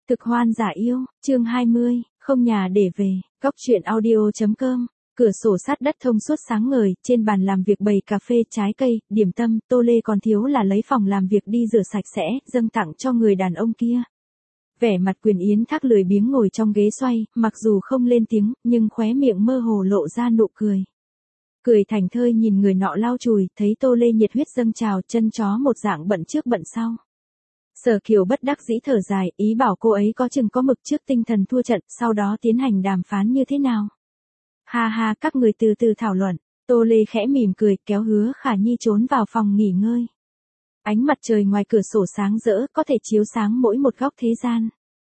Cực hoan giả yêu, chương 20, không nhà để về, góc truyện audio.com. Cửa sổ sát đất thông suốt sáng ngời, trên bàn làm việc bày cà phê, trái cây, điểm tâm, Tô Lê còn thiếu là lấy phòng làm việc đi rửa sạch sẽ, dâng tặng cho người đàn ông kia. Vẻ mặt Quyền Yến Thác lười biếng ngồi trong ghế xoay, mặc dù không lên tiếng, nhưng khóe miệng mơ hồ lộ ra nụ cười. Cười thành thơi nhìn người nọ lau chùi, thấy Tô Lê nhiệt huyết dâng trào, chân chó một dạng bận trước bận sau. Sở Kiều bất đắc dĩ thở dài, ý bảo cô ấy có chừng có mực trước tinh thần thua trận, sau đó tiến hành đàm phán như thế nào. Ha ha, các người từ từ thảo luận. Tô Lê khẽ mỉm cười, kéo Hứa Khả Nhi trốn vào phòng nghỉ ngơi. Ánh mặt trời ngoài cửa sổ sáng rỡ, có thể chiếu sáng mỗi một góc thế gian.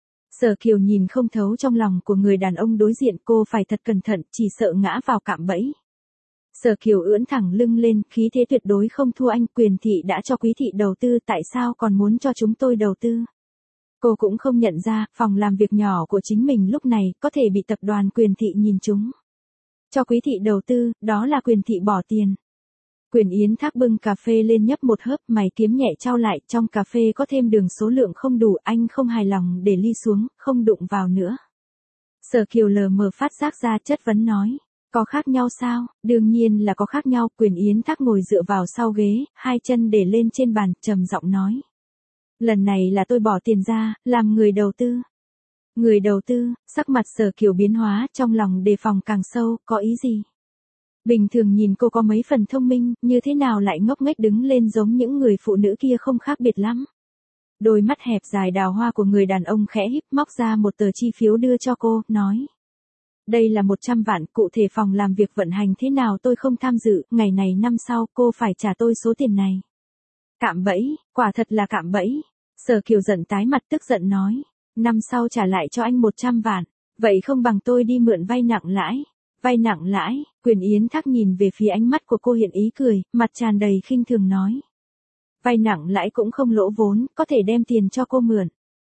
Sở Kiều nhìn không thấu trong lòng của người đàn ông đối diện, cô phải thật cẩn thận, chỉ sợ ngã vào cạm bẫy. Sở Kiều ưỡn thẳng lưng lên, khí thế tuyệt đối không thua anh. Quyền thị đã cho Quý thị đầu tư, tại sao còn muốn cho chúng tôi đầu tư? Cô cũng không nhận ra, phòng làm việc nhỏ của chính mình lúc này có thể bị tập đoàn Quyền thị nhìn trúng. Cho Quý thị đầu tư, đó là Quyền thị bỏ tiền. Quyền Yến Thác bưng cà phê lên nhấp một hớp, mày kiếm nhẹ trao lại, trong cà phê có thêm đường, số lượng không đủ, anh không hài lòng để ly xuống, không đụng vào nữa. Sở Kiều lờ mờ phát giác ra, chất vấn nói. Có khác nhau sao? Đương nhiên là có khác nhau. Quyền Yến Thác ngồi dựa vào sau ghế, hai chân để lên trên bàn, trầm giọng nói. Lần này là tôi bỏ tiền ra, làm người đầu tư. Người đầu tư, sắc mặt Sở Kiều biến hóa, trong lòng đề phòng càng sâu, có ý gì? Bình thường nhìn cô có mấy phần thông minh, như thế nào lại ngốc nghếch đứng lên giống những người phụ nữ kia không khác biệt lắm. Đôi mắt hẹp dài đào hoa của người đàn ông khẽ híp, móc ra một tờ chi phiếu đưa cho cô, nói. Đây là 100 vạn, cụ thể phòng làm việc vận hành thế nào tôi không tham dự, ngày này năm sau cô phải trả tôi số tiền này. Cạm bẫy, quả thật là cạm bẫy. Sở Kiều giận tái mặt tức giận nói, năm sau trả lại cho anh 100 vạn, vậy không bằng tôi đi mượn vay nặng lãi. Vay nặng lãi, Quyền Yến Thác nhìn về phía ánh mắt của cô hiện ý cười, mặt tràn đầy khinh thường nói. Vay nặng lãi cũng không lỗ vốn, có thể đem tiền cho cô mượn.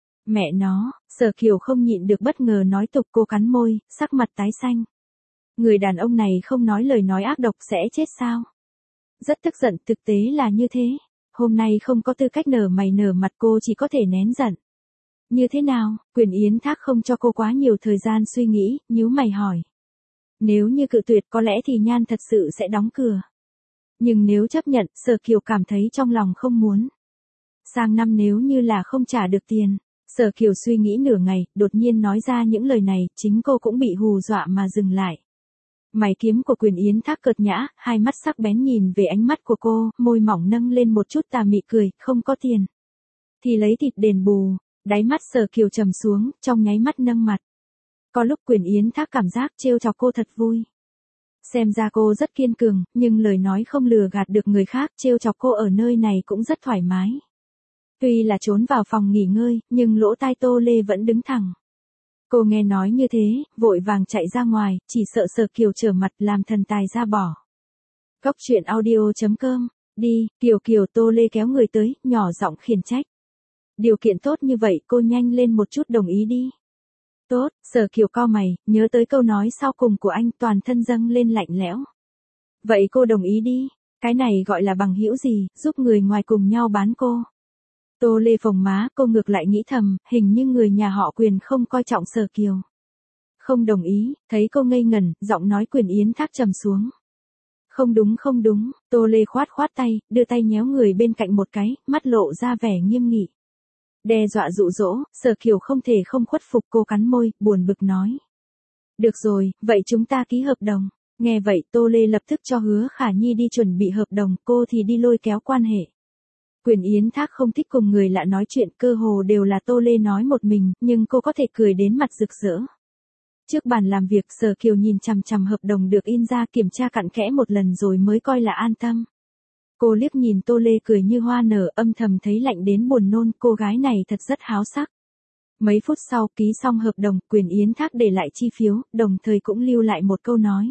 Mẹ nó, Sở Kiều không nhịn được bất ngờ nói tục, cô cắn môi, sắc mặt tái xanh. Người đàn ông này không nói lời nói ác độc sẽ chết sao? Rất tức giận, thực tế là như thế. Hôm nay không có tư cách nở mày nở mặt, cô chỉ có thể nén giận. Như thế nào? Quyền Yến Thác không cho cô quá nhiều thời gian suy nghĩ, nhíu mày hỏi. Nếu như cự tuyệt có lẽ thì Nhan thật sự sẽ đóng cửa. Nhưng nếu chấp nhận, Sở Kiều cảm thấy trong lòng không muốn. Sang năm nếu như là không trả được tiền. Sở Kiều suy nghĩ nửa ngày, đột nhiên nói ra những lời này, chính cô cũng bị hù dọa mà dừng lại. Mày kiếm của Quyền Yến Thác cợt nhã, hai mắt sắc bén nhìn về ánh mắt của cô, môi mỏng nâng lên một chút tà mị cười, không có tiền. Thì lấy thịt đền bù, đáy mắt Sở Kiều trầm xuống, trong nháy mắt nâng mặt. Có lúc Quyền Yến Thác cảm giác trêu chọc cô thật vui. Xem ra cô rất kiên cường, nhưng lời nói không lừa gạt được người khác, trêu chọc cô ở nơi này cũng rất thoải mái. Tuy là trốn vào phòng nghỉ ngơi, nhưng lỗ tai Tô Lê vẫn đứng thẳng. Cô nghe nói như thế, vội vàng chạy ra ngoài, chỉ sợ Sở Kiều trở mặt làm thần tài ra bỏ. Góc truyện audio.com, đi, Kiều Kiều. Tô Lê kéo người tới, nhỏ giọng khiển trách. Điều kiện tốt như vậy cô nhanh lên một chút đồng ý đi. Tốt, Sở Kiều cau mày, nhớ tới câu nói sau cùng của anh, toàn thân dâng lên lạnh lẽo. Vậy cô đồng ý đi, cái này gọi là bằng hữu gì, giúp người ngoài cùng nhau bán cô. Tô Lê phồng má, cô ngược lại nghĩ thầm, hình như người nhà họ Quyền không coi trọng Sở Kiều. Không đồng ý, thấy cô ngây ngẩn, giọng nói Quyền Yến Thác trầm xuống. Không đúng, Tô Lê khoát tay, đưa tay nhéo người bên cạnh một cái, mắt lộ ra vẻ nghiêm nghị. Đe dọa dụ dỗ, Sở Kiều không thể không khuất phục, cô cắn môi, buồn bực nói. Được rồi, vậy chúng ta ký hợp đồng. Nghe vậy Tô Lê lập tức cho Hứa Khả Nhi đi chuẩn bị hợp đồng, cô thì đi lôi kéo quan hệ. Quyền Yến Thác không thích cùng người lạ nói chuyện, cơ hồ đều là Tô Lê nói một mình, nhưng cô có thể cười đến mặt rực rỡ. Trước bàn làm việc, Sở Kiều nhìn chằm chằm hợp đồng được in ra, kiểm tra cặn kẽ một lần rồi mới coi là an tâm. Cô liếc nhìn Tô Lê cười như hoa nở, âm thầm thấy lạnh đến buồn nôn, cô gái này thật rất háo sắc. Mấy phút sau ký xong hợp đồng, Quyền Yến Thác để lại chi phiếu, đồng thời cũng lưu lại một câu nói.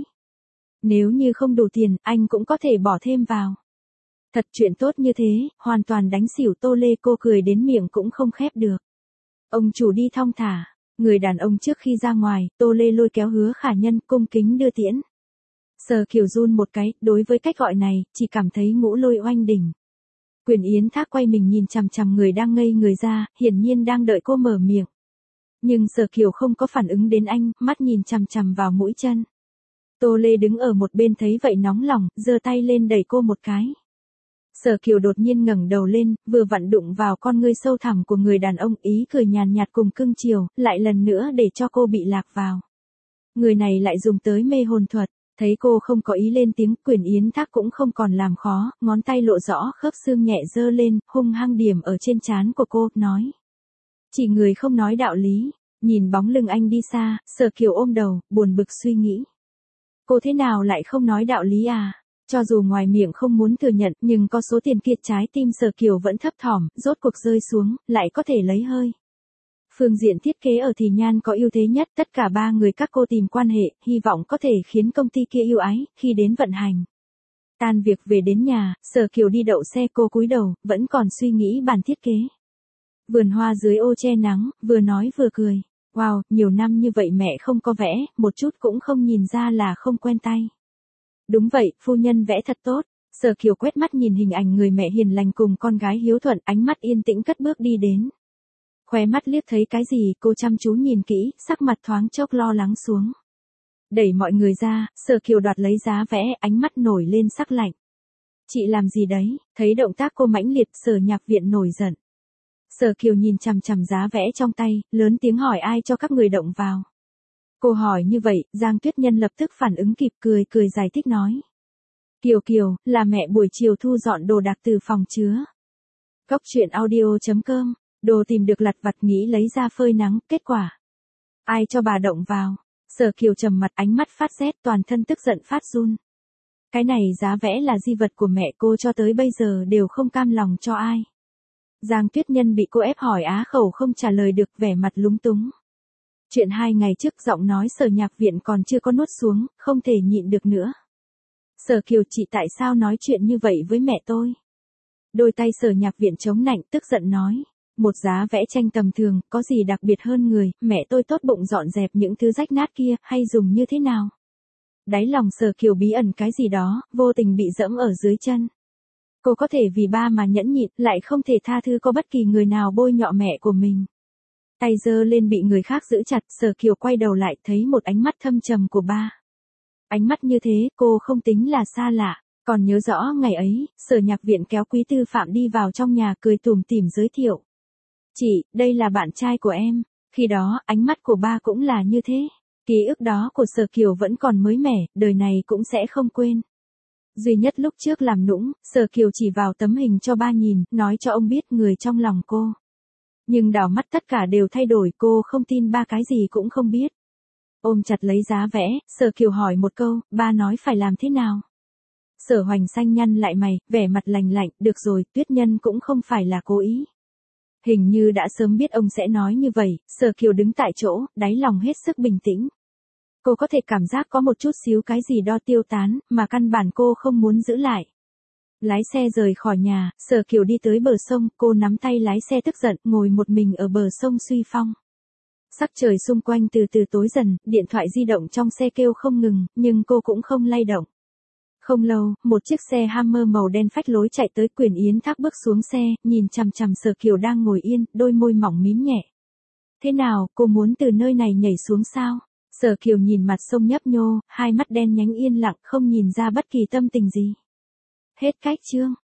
Nếu như không đủ tiền, anh cũng có thể bỏ thêm vào. Thật chuyện tốt như thế, hoàn toàn đánh xỉu Tô Lê, cô cười đến miệng cũng không khép được. Ông chủ đi thong thả, người đàn ông trước khi ra ngoài, Tô Lê lôi kéo Hứa Khả Nhân cung kính đưa tiễn. Sở Kiều run một cái, đối với cách gọi này, chỉ cảm thấy ngũ lôi oanh đỉnh. Quyền Yến Thác quay mình nhìn chằm chằm người đang ngây người ra, hiển nhiên đang đợi cô mở miệng. Nhưng Sở Kiều không có phản ứng đến anh, mắt nhìn chằm chằm vào mũi chân. Tô Lê đứng ở một bên thấy vậy nóng lòng, giơ tay lên đẩy cô một cái. Sở Kiều đột nhiên ngẩng đầu lên, vừa vặn đụng vào con ngươi sâu thẳm của người đàn ông, ý cười nhàn nhạt cùng cưng chiều, lại lần nữa để cho cô bị lạc vào. Người này lại dùng tới mê hồn thuật, thấy cô không có ý lên tiếng, Quyền Yến Thác cũng không còn làm khó, ngón tay lộ rõ khớp xương nhẹ giơ lên, hung hăng điểm ở trên trán của cô, nói. Chỉ người không nói đạo lý, nhìn bóng lưng anh đi xa, Sở Kiều ôm đầu, buồn bực suy nghĩ. Cô thế nào lại không nói đạo lý à? Cho dù ngoài miệng không muốn thừa nhận, nhưng có số tiền kia trái tim Sở Kiều vẫn thấp thỏm, rốt cuộc rơi xuống, lại có thể lấy hơi. Phương diện thiết kế ở Thì Nhan có ưu thế nhất, tất cả ba người các cô tìm quan hệ, hy vọng có thể khiến công ty kia yêu ái, khi đến vận hành. Tan việc về đến nhà, Sở Kiều đi đậu xe, cô cúi đầu, vẫn còn suy nghĩ bản thiết kế. Vườn hoa dưới ô che nắng, vừa nói vừa cười. Wow, nhiều năm như vậy mẹ không có vẽ, một chút cũng không nhìn ra là không quen tay. Đúng vậy, phu nhân vẽ thật tốt. Sở Kiều quét mắt nhìn hình ảnh người mẹ hiền lành cùng con gái hiếu thuận, ánh mắt yên tĩnh cất bước đi đến. Khóe mắt liếc thấy cái gì, cô chăm chú nhìn kỹ, sắc mặt thoáng chốc lo lắng xuống. Đẩy mọi người ra, Sở Kiều đoạt lấy giá vẽ, ánh mắt nổi lên sắc lạnh. Chị làm gì đấy? Thấy động tác cô mãnh liệt, Sở Nhạc Viện nổi giận. Sở Kiều nhìn chằm chằm giá vẽ trong tay, lớn tiếng hỏi ai cho các người động vào. Cô hỏi như vậy, Giang Tuyết Nhân lập tức phản ứng kịp, cười giải thích nói. Kiều Kiều, là mẹ buổi chiều thu dọn đồ đạc từ phòng chứa. Cóc truyện audio.com, đồ tìm được lặt vặt nghĩ lấy ra phơi nắng, kết quả. Ai cho bà động vào? Sở Kiều trầm mặt, ánh mắt phát rét, toàn thân tức giận phát run. Cái này giá vẽ là di vật của mẹ cô, cho tới bây giờ đều không cam lòng cho ai. Giang Tuyết Nhân bị cô ép hỏi á khẩu không trả lời được, vẻ mặt lúng túng. Chuyện 2 ngày trước, giọng nói Sở Nhạc Viện còn chưa có nuốt xuống, không thể nhịn được nữa. Sở Kiều, chị tại sao nói chuyện như vậy với mẹ tôi? Đôi tay Sở Nhạc Viện chống nạnh, tức giận nói. Một giá vẽ tranh tầm thường, có gì đặc biệt hơn người, mẹ tôi tốt bụng dọn dẹp những thứ rách nát kia, hay dùng như thế nào? Đáy lòng Sở Kiều bí ẩn cái gì đó, vô tình bị dẫm ở dưới chân. Cô có thể vì ba mà nhẫn nhịn, lại không thể tha thứ có bất kỳ người nào bôi nhọ mẹ của mình. Tay giơ lên bị người khác giữ chặt, Sở Kiều quay đầu lại thấy một ánh mắt thâm trầm của ba. Ánh mắt như thế, cô không tính là xa lạ. Còn nhớ rõ ngày ấy, Sở Nhạc Viện kéo Quý Tư Phạm đi vào trong nhà, cười tủm tỉm giới thiệu. Chị, đây là bạn trai của em. Khi đó, ánh mắt của ba cũng là như thế. Ký ức đó của Sở Kiều vẫn còn mới mẻ, đời này cũng sẽ không quên. Duy nhất lúc trước làm nũng, Sở Kiều chỉ vào tấm hình cho ba nhìn, nói cho ông biết người trong lòng cô. Nhưng đảo mắt tất cả đều thay đổi, cô không tin ba cái gì cũng không biết. Ôm chặt lấy giá vẽ, Sở Kiều hỏi một câu, ba nói phải làm thế nào? Sở Hoành xanh nhăn lại mày, vẻ mặt lạnh lạnh, được rồi, Tuyết Nhân cũng không phải là cố ý. Hình như đã sớm biết ông sẽ nói như vậy, Sở Kiều đứng tại chỗ, đáy lòng hết sức bình tĩnh. Cô có thể cảm giác có một chút xíu cái gì đó tiêu tán, mà căn bản cô không muốn giữ lại. Lái xe rời khỏi nhà, Sở Kiều đi tới bờ sông, cô nắm tay lái xe tức giận, ngồi một mình ở bờ sông suy phong. Sắc trời xung quanh từ từ tối dần, điện thoại di động trong xe kêu không ngừng, nhưng cô cũng không lay động. Không lâu, một chiếc xe Hammer màu đen phách lối chạy tới, Quyền Yến Thác bước xuống xe, nhìn chằm chằm Sở Kiều đang ngồi yên, đôi môi mỏng mím nhẹ. Thế nào, cô muốn từ nơi này nhảy xuống sao? Sở Kiều nhìn mặt sông nhấp nhô, hai mắt đen nhánh yên lặng, không nhìn ra bất kỳ tâm tình gì. Hết cách chương.